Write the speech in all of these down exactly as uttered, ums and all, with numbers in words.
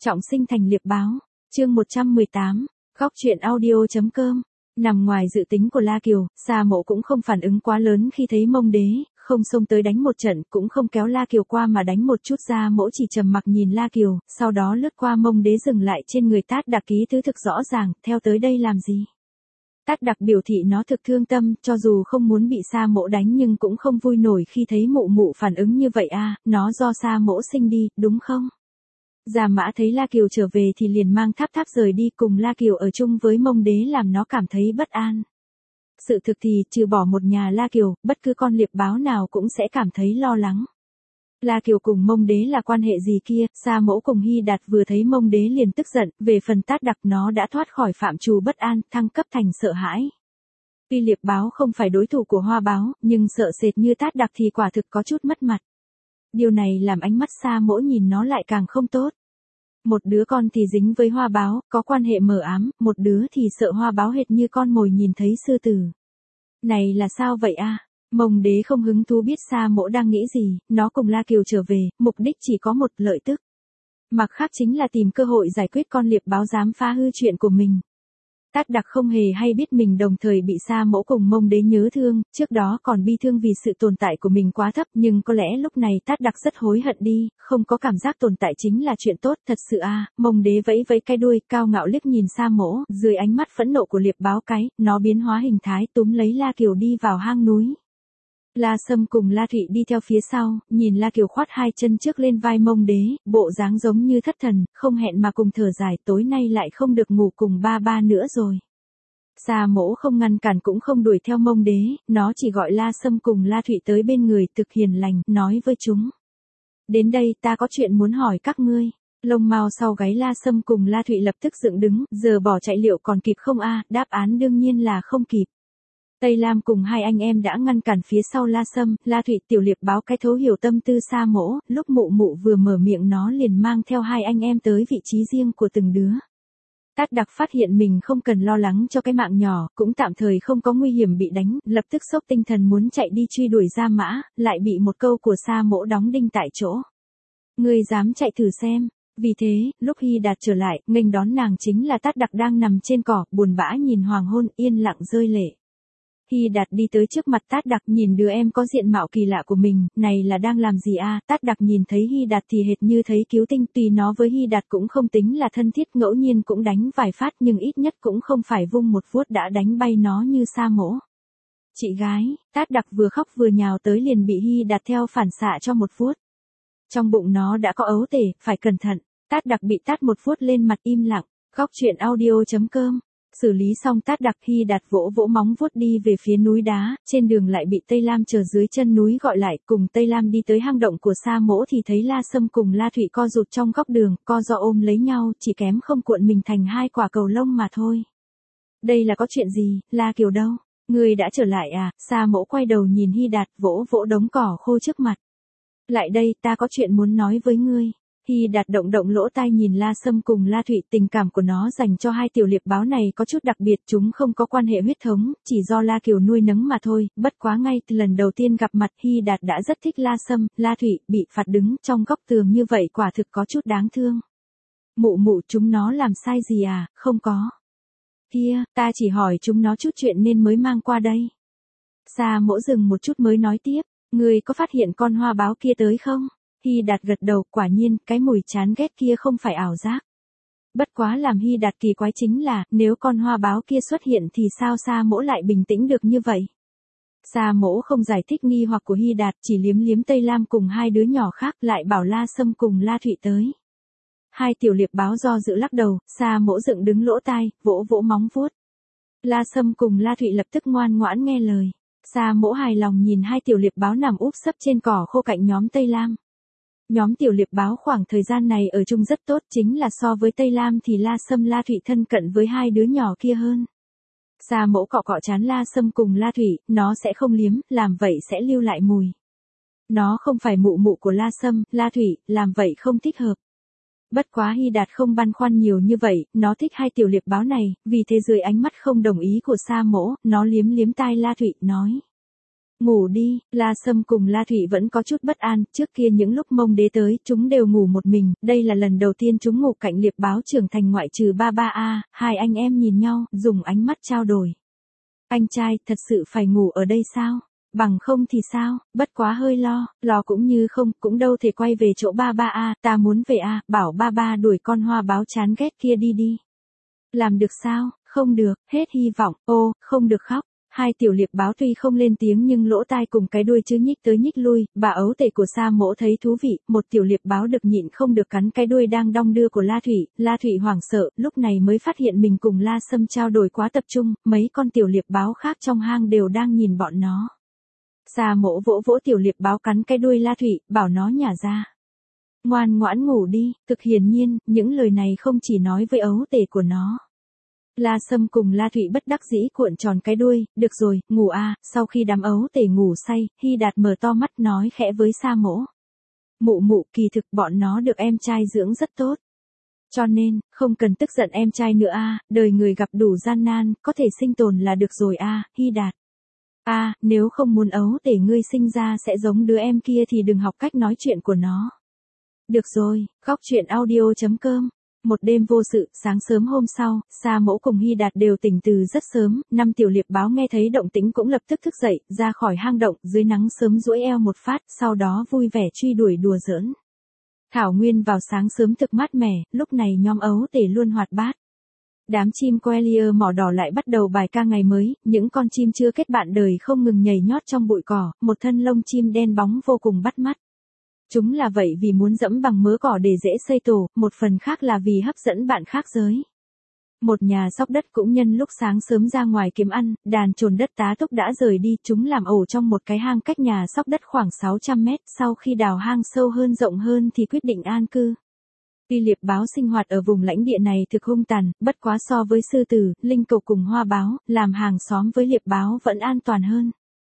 Trọng sinh thành liệp báo, chương một trăm mười tám, góc truyện audio.com. Nằm ngoài dự tính của La Kiều, Sa Mộ cũng không phản ứng quá lớn khi thấy Mông Đế, không xông tới đánh một trận, cũng không kéo La Kiều qua mà đánh một chút. Sa Mộ chỉ trầm mặc nhìn La Kiều, sau đó lướt qua Mông Đế dừng lại trên người Tát Đặc ký thứ thực rõ ràng, theo tới đây làm gì? Tát Đặc biểu thị nó thực thương tâm, cho dù không muốn bị Sa Mộ đánh nhưng cũng không vui nổi khi thấy mụ mụ phản ứng như vậy a, nó do Sa Mộ sinh đi, đúng không? Già Mã thấy La Kiều trở về thì liền mang Tháp Tháp rời đi, cùng La Kiều ở chung với Mông Đế làm nó cảm thấy bất an. Sự thực thì, trừ bỏ một nhà La Kiều, bất cứ con liệp báo nào cũng sẽ cảm thấy lo lắng. La Kiều cùng Mông Đế là quan hệ gì kia, Sa Mẫu cùng Hy Đạt vừa thấy Mông Đế liền tức giận, về phần Tát Đặc nó đã thoát khỏi phạm trù bất an, thăng cấp thành sợ hãi. Tuy liệp báo không phải đối thủ của hoa báo, nhưng sợ sệt như Tát Đặc thì quả thực có chút mất mặt. Điều này làm ánh mắt Sa Mỗ nhìn nó lại càng không tốt. Một đứa con thì dính với hoa báo, có quan hệ mờ ám, một đứa thì sợ hoa báo hệt như con mồi nhìn thấy sư tử. Này là sao vậy a? Mông Đế không hứng thú biết Sa Mỗ đang nghĩ gì, nó cùng La Kiều trở về, mục đích chỉ có một, lợi tức. Mặt khác chính là tìm cơ hội giải quyết con liệp báo dám phá hư chuyện của mình. Tát Đặc không hề hay biết mình đồng thời bị Sa Mỗ cùng Mông Đế nhớ thương, trước đó còn bi thương vì sự tồn tại của mình quá thấp, nhưng có lẽ lúc này Tát Đặc rất hối hận đi, không có cảm giác tồn tại chính là chuyện tốt, thật sự a. Mông Đế vẫy vẫy cái đuôi, cao ngạo liếc nhìn Sa Mỗ, dưới ánh mắt phẫn nộ của liệp báo cái, nó biến hóa hình thái túm lấy La Kiều đi vào hang núi. La Sâm cùng La Thụy đi theo phía sau, nhìn La Kiều khoát hai chân trước lên vai Mông Đế, bộ dáng giống như thất thần, không hẹn mà cùng thở dài, tối nay lại không được ngủ cùng ba ba nữa rồi. Sa Mỗ không ngăn cản cũng không đuổi theo Mông Đế, nó chỉ gọi La Sâm cùng La Thụy tới bên người, thực hiền lành, nói với chúng. Đến đây ta có chuyện muốn hỏi các ngươi. Lông mao sau gáy La Sâm cùng La Thụy lập tức dựng đứng, giờ bỏ chạy liệu còn kịp không a? Đáp án đương nhiên là không kịp. Tây Lam cùng hai anh em đã ngăn cản phía sau La Sâm, La Thụy. Tiểu liệp báo cái thấu hiểu tâm tư Sa Mỗ, lúc mụ mụ vừa mở miệng nó liền mang theo hai anh em tới vị trí riêng của từng đứa. Tát Đặc phát hiện mình không cần lo lắng cho cái mạng nhỏ, cũng tạm thời không có nguy hiểm bị đánh, lập tức sốc tinh thần muốn chạy đi truy đuổi Gia Mã, lại bị một câu của Sa Mỗ đóng đinh tại chỗ. Ngươi dám chạy thử xem. Vì thế, lúc Hy Đạt trở lại, nghênh đón nàng chính là Tát Đặc đang nằm trên cỏ, buồn bã nhìn hoàng hôn, yên lặng rơi lệ. Hy Đạt đi tới trước mặt Tát Đặc, nhìn đứa em có diện mạo kỳ lạ của mình, này là đang làm gì a? Tát Đặc nhìn thấy Hy Đạt thì hệt như thấy cứu tinh, tuy nó với Hy Đạt cũng không tính là thân thiết, ngẫu nhiên cũng đánh vài phát nhưng ít nhất cũng không phải vung một vuốt đã đánh bay nó như Sa Mỗ. Chị gái, Tát Đặc vừa khóc vừa nhào tới liền bị Hy Đạt theo phản xạ cho một vuốt. Trong bụng nó đã có ấu tể, phải cẩn thận. Tát Đặc bị tát một vuốt lên mặt im lặng. Góc truyện audio.com. Xử lý xong Tát Đặc, Hy Đạt vỗ vỗ móng vuốt đi về phía núi đá, trên đường lại bị Tây Lam chờ dưới chân núi gọi lại, cùng Tây Lam đi tới hang động của Sa Mỗ thì thấy La Sâm cùng La Thụy co rụt trong góc đường, co do ôm lấy nhau, chỉ kém không cuộn mình thành hai quả cầu lông mà thôi. Đây là có chuyện gì, La Kiều đâu? Người đã trở lại à? Sa Mỗ quay đầu nhìn Hy Đạt, vỗ vỗ đống cỏ khô trước mặt. Lại đây, ta có chuyện muốn nói với ngươi. Hy Đạt động động lỗ tai nhìn La Sâm cùng La Thụy, tình cảm của nó dành cho hai tiểu liệp báo này có chút đặc biệt, chúng không có quan hệ huyết thống, chỉ do La Kiều nuôi nấng mà thôi, bất quá ngay từ lần đầu tiên gặp mặt Hy Đạt đã rất thích La Sâm, La Thụy, bị phạt đứng trong góc tường như vậy quả thực có chút đáng thương. Mụ mụ chúng nó làm sai gì à? Không có. Kia, ta chỉ hỏi chúng nó chút chuyện nên mới mang qua đây. Sa Mỗ dừng một chút mới nói tiếp, ngươi có phát hiện con hoa báo kia tới không? Hy Đạt gật đầu, quả nhiên, cái mùi chán ghét kia không phải ảo giác. Bất quá làm Hy Đạt kỳ quái chính là, nếu con hoa báo kia xuất hiện thì sao Sa Mỗ lại bình tĩnh được như vậy? Sa Mỗ không giải thích nghi hoặc của Hy Đạt, chỉ liếm liếm Tây Lam cùng hai đứa nhỏ khác, lại bảo La Sâm cùng La Thụy tới. Hai tiểu liệp báo do dự lắc đầu, Sa Mỗ dựng đứng lỗ tai, vỗ vỗ móng vuốt. La Sâm cùng La Thụy lập tức ngoan ngoãn nghe lời. Sa Mỗ hài lòng nhìn hai tiểu liệp báo nằm úp sấp trên cỏ khô cạnh nhóm Tây Lam. Nhóm tiểu liệp báo khoảng thời gian này ở chung rất tốt, chính là so với Tây Lam thì La Sâm La Thụy thân cận với hai đứa nhỏ kia hơn. Sa Mỗ cọ cọ trán La Sâm cùng La Thụy, nó sẽ không liếm, làm vậy sẽ lưu lại mùi. Nó không phải mụ mụ của La Sâm, La Thụy, làm vậy không thích hợp. Bất quá Hy Đạt không băn khoăn nhiều như vậy, nó thích hai tiểu liệp báo này, vì thế dưới ánh mắt không đồng ý của Sa Mỗ, nó liếm liếm tai La Thụy, nói. Ngủ đi, La Sâm cùng La Thụy vẫn có chút bất an, trước kia những lúc Mông Đế tới, chúng đều ngủ một mình, đây là lần đầu tiên chúng ngủ cạnh Liệp Báo trưởng thành ngoại trừ ba ba a, hai anh em nhìn nhau, dùng ánh mắt trao đổi. Anh trai, thật sự phải ngủ ở đây sao? Bằng không thì sao, bất quá hơi lo, lo cũng như không, cũng đâu thể quay về chỗ ba ba a, ta muốn về a, bảo ba ba đuổi con hoa báo chán ghét kia đi đi. Làm được sao? Không được, hết hy vọng, ô, không được khóc. Hai tiểu Liệp Báo tuy không lên tiếng nhưng lỗ tai cùng cái đuôi chứ nhích tới nhích lui, bà ấu tể của Sa Mỗ thấy thú vị, một tiểu Liệp Báo được nhịn không được cắn cái đuôi đang đong đưa của La Thụy, La Thụy hoảng sợ, lúc này mới phát hiện mình cùng La Sâm trao đổi quá tập trung, mấy con tiểu Liệp Báo khác trong hang đều đang nhìn bọn nó. Sa Mỗ vỗ vỗ tiểu Liệp Báo cắn cái đuôi La Thụy, bảo nó nhả ra. Ngoan ngoãn ngủ đi, thực hiển nhiên, những lời này không chỉ nói với ấu tể của nó. La Sâm cùng La Thụy bất đắc dĩ cuộn tròn cái đuôi, được rồi, ngủ a. Sau khi đám ấu tể ngủ say, Hy Đạt mở to mắt nói khẽ với Sa Mỗ. Mụ mụ, kỳ thực bọn nó được em trai dưỡng rất tốt. Cho nên, không cần tức giận em trai nữa a, đời người gặp đủ gian nan, có thể sinh tồn là được rồi a, Hy Đạt. A, nếu không muốn ấu tể ngươi sinh ra sẽ giống đứa em kia thì đừng học cách nói chuyện của nó. Được rồi, góc truyện audio chấm com. Một đêm vô sự, sáng sớm hôm sau, Sa Mỗ cùng Hy Đạt đều tỉnh từ rất sớm, năm tiểu Liệp Báo nghe thấy động tĩnh cũng lập tức thức dậy, ra khỏi hang động, dưới nắng sớm duỗi eo một phát, sau đó vui vẻ truy đuổi đùa giỡn. Thảo nguyên vào sáng sớm thực mát mẻ, lúc này nhóm ấu tể luôn hoạt bát. Đám chim Quelea mỏ đỏ lại bắt đầu bài ca ngày mới, những con chim chưa kết bạn đời không ngừng nhảy nhót trong bụi cỏ, một thân lông chim đen bóng vô cùng bắt mắt. Chúng là vậy vì muốn dẫm bằng mớ cỏ để dễ xây tổ, một phần khác là vì hấp dẫn bạn khác giới. Một nhà sóc đất cũng nhân lúc sáng sớm ra ngoài kiếm ăn, đàn trồn đất tá túc đã rời đi, chúng làm ổ trong một cái hang cách nhà sóc đất khoảng sáu trăm mét, sau khi đào hang sâu hơn rộng hơn thì quyết định an cư. Tuy Liệp Báo sinh hoạt ở vùng lãnh địa này thực hung tàn, bất quá so với sư tử, linh cầu cùng hoa báo, làm hàng xóm với Liệp Báo vẫn an toàn hơn.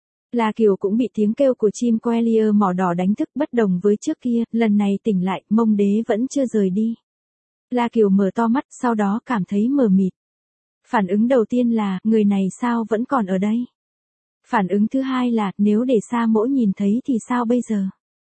La Kiều cũng bị tiếng kêu của chim Quelea mỏ đỏ đánh thức, bất đồng với trước kia, lần này tỉnh lại, Mông Đế vẫn chưa rời đi. La Kiều mở to mắt, sau đó cảm thấy mờ mịt. Phản ứng đầu tiên là, người này sao vẫn còn ở đây? Phản ứng thứ hai là, nếu để Sa Mỗ nhìn thấy thì sao bây giờ?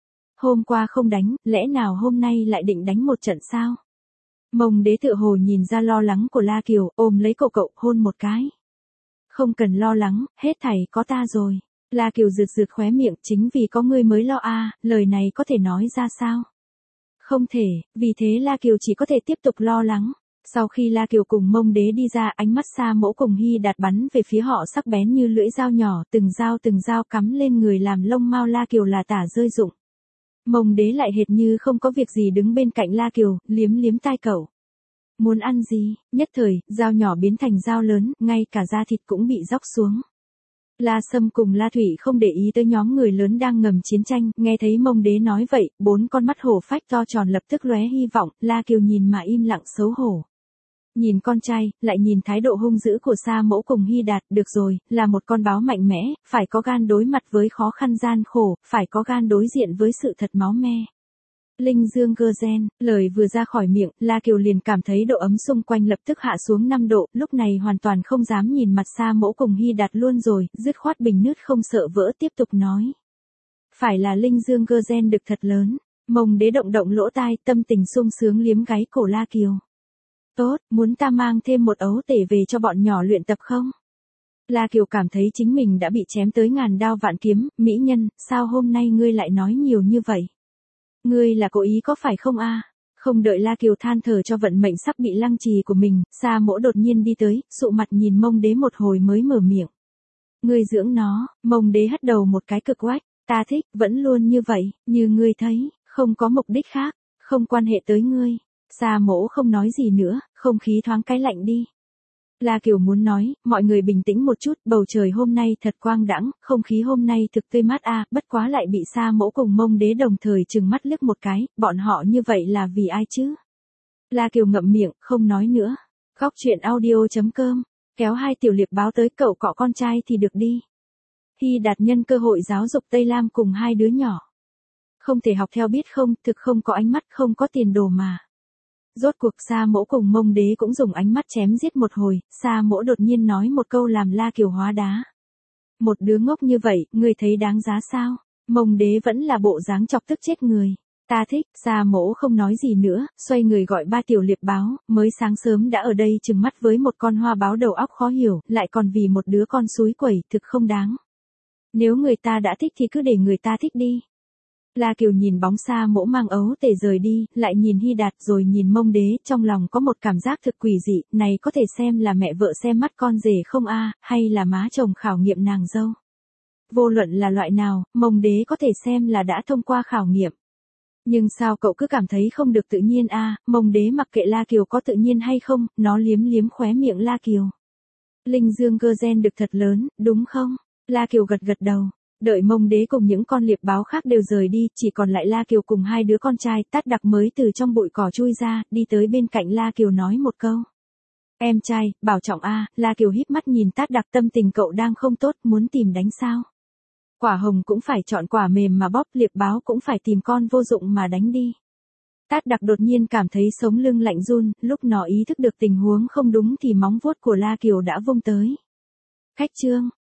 Hôm qua không đánh, lẽ nào hôm nay lại định đánh một trận sao? Mông Đế tựa hồ nhìn ra lo lắng của La Kiều, ôm lấy cậu cậu, hôn một cái. Không cần lo lắng, hết thảy có ta rồi. La Kiều rượt rượt khóe miệng, chính vì có ngươi mới lo a, à, lời này có thể nói ra sao? Không thể, vì thế La Kiều chỉ có thể tiếp tục lo lắng. Sau khi La Kiều cùng Mông Đế đi ra, ánh mắt Sa Mỗ cùng Hy Đạt bắn về phía họ sắc bén như lưỡi dao nhỏ, từng dao từng dao cắm lên người làm lông mao La Kiều là tả rơi rụng. Mông Đế lại hệt như không có việc gì đứng bên cạnh La Kiều, liếm liếm tai cậu. Muốn ăn gì? Nhất thời, dao nhỏ biến thành dao lớn, ngay cả da thịt cũng bị róc xuống. La Sâm cùng La Thụy không để ý tới nhóm người lớn đang ngầm chiến tranh, nghe thấy Mông Đế nói vậy, bốn con mắt hổ phách to tròn lập tức lóe hy vọng, La Kiều nhìn mà im lặng xấu hổ. Nhìn con trai, lại nhìn thái độ hung dữ của Sa Mỗ cùng Hy Đạt, được rồi, là một con báo mạnh mẽ, phải có gan đối mặt với khó khăn gian khổ, phải có gan đối diện với sự thật máu me. Linh Dương Gơ Gen, lời vừa ra khỏi miệng, La Kiều liền cảm thấy độ ấm xung quanh lập tức hạ xuống năm độ, lúc này hoàn toàn không dám nhìn mặt Sa Mỗ cùng Hy Đạt luôn rồi, dứt khoát bình nứt không sợ vỡ tiếp tục nói. Phải là Linh Dương Gơ Gen đực thật lớn, Mông Đế động động lỗ tai, tâm tình sung sướng liếm gáy cổ La Kiều. Tốt, muốn ta mang thêm một ấu tể về cho bọn nhỏ luyện tập không? La Kiều cảm thấy chính mình đã bị chém tới ngàn đao vạn kiếm, mỹ nhân, sao hôm nay ngươi lại nói nhiều như vậy? Ngươi là cố ý có phải không a? Không đợi La Kiều than thở cho vận mệnh sắp bị lăng trì của mình, Sa Mỗ đột nhiên đi tới, sụ mặt nhìn Mông Đế một hồi mới mở miệng. Ngươi dưỡng nó, Mông Đế hất đầu một cái cực oách, ta thích, vẫn luôn như vậy, như ngươi thấy, không có mục đích khác, không quan hệ tới ngươi. Sa Mỗ không nói gì nữa, không khí thoáng cái lạnh đi. La Kiều muốn nói, mọi người bình tĩnh một chút, bầu trời hôm nay thật quang đãng, không khí hôm nay thực tươi mát a, à, bất quá lại bị Sa Mỗ cùng Mông Đế đồng thời trừng mắt liếc một cái, bọn họ như vậy là vì ai chứ? La Kiều ngậm miệng, không nói nữa. Góc truyện audio chấm com, kéo hai tiểu Liệp Báo tới cậu cọ con trai thì được đi. Hy Đạt nhân cơ hội giáo dục Tây Lam cùng hai đứa nhỏ. Không thể học theo biết không, thực không có ánh mắt, không có tiền đồ mà. Rốt cuộc Sa Mỗ cùng Mông Đế cũng dùng ánh mắt chém giết một hồi, Sa Mỗ đột nhiên nói một câu làm La Kiều hóa đá. Một đứa ngốc như vậy, ngươi thấy đáng giá sao? Mông đế vẫn là bộ dáng chọc tức chết người. Ta thích, Sa Mỗ không nói gì nữa, xoay người gọi ba tiểu liệp báo, mới sáng sớm đã ở đây trừng mắt với một con hoa báo đầu óc khó hiểu, lại còn vì một đứa con súi quẩy, thực không đáng. Nếu người ta đã thích thì cứ để người ta thích đi. La Kiều nhìn bóng Sa Mỗ mang ấu tể rời đi, lại nhìn Hy Đạt rồi nhìn Mông đế, trong lòng có một cảm giác thực quỷ dị, này có thể xem là mẹ vợ xem mắt con rể không a, hay là má chồng khảo nghiệm nàng dâu. Vô luận là loại nào, Mông đế có thể xem là đã thông qua khảo nghiệm. Nhưng sao cậu cứ cảm thấy không được tự nhiên a? Mông đế mặc kệ La Kiều có tự nhiên hay không, nó liếm liếm khóe miệng La Kiều. Linh dương cơ gen được thật lớn, đúng không? La Kiều gật gật đầu. Đợi Mông đế cùng những con liệp báo khác đều rời đi, chỉ còn lại La Kiều cùng hai đứa con trai, Tát Đặc mới từ trong bụi cỏ chui ra, đi tới bên cạnh La Kiều nói một câu. Em trai, bảo trọng a. La Kiều híp mắt nhìn Tát Đặc, tâm tình cậu đang không tốt, muốn tìm đánh sao? Quả hồng cũng phải chọn quả mềm mà bóp, liệp báo cũng phải tìm con vô dụng mà đánh đi. Tát Đặc đột nhiên cảm thấy sống lưng lạnh run, lúc nó ý thức được tình huống không đúng thì móng vuốt của La Kiều đã vung tới. Khách trương,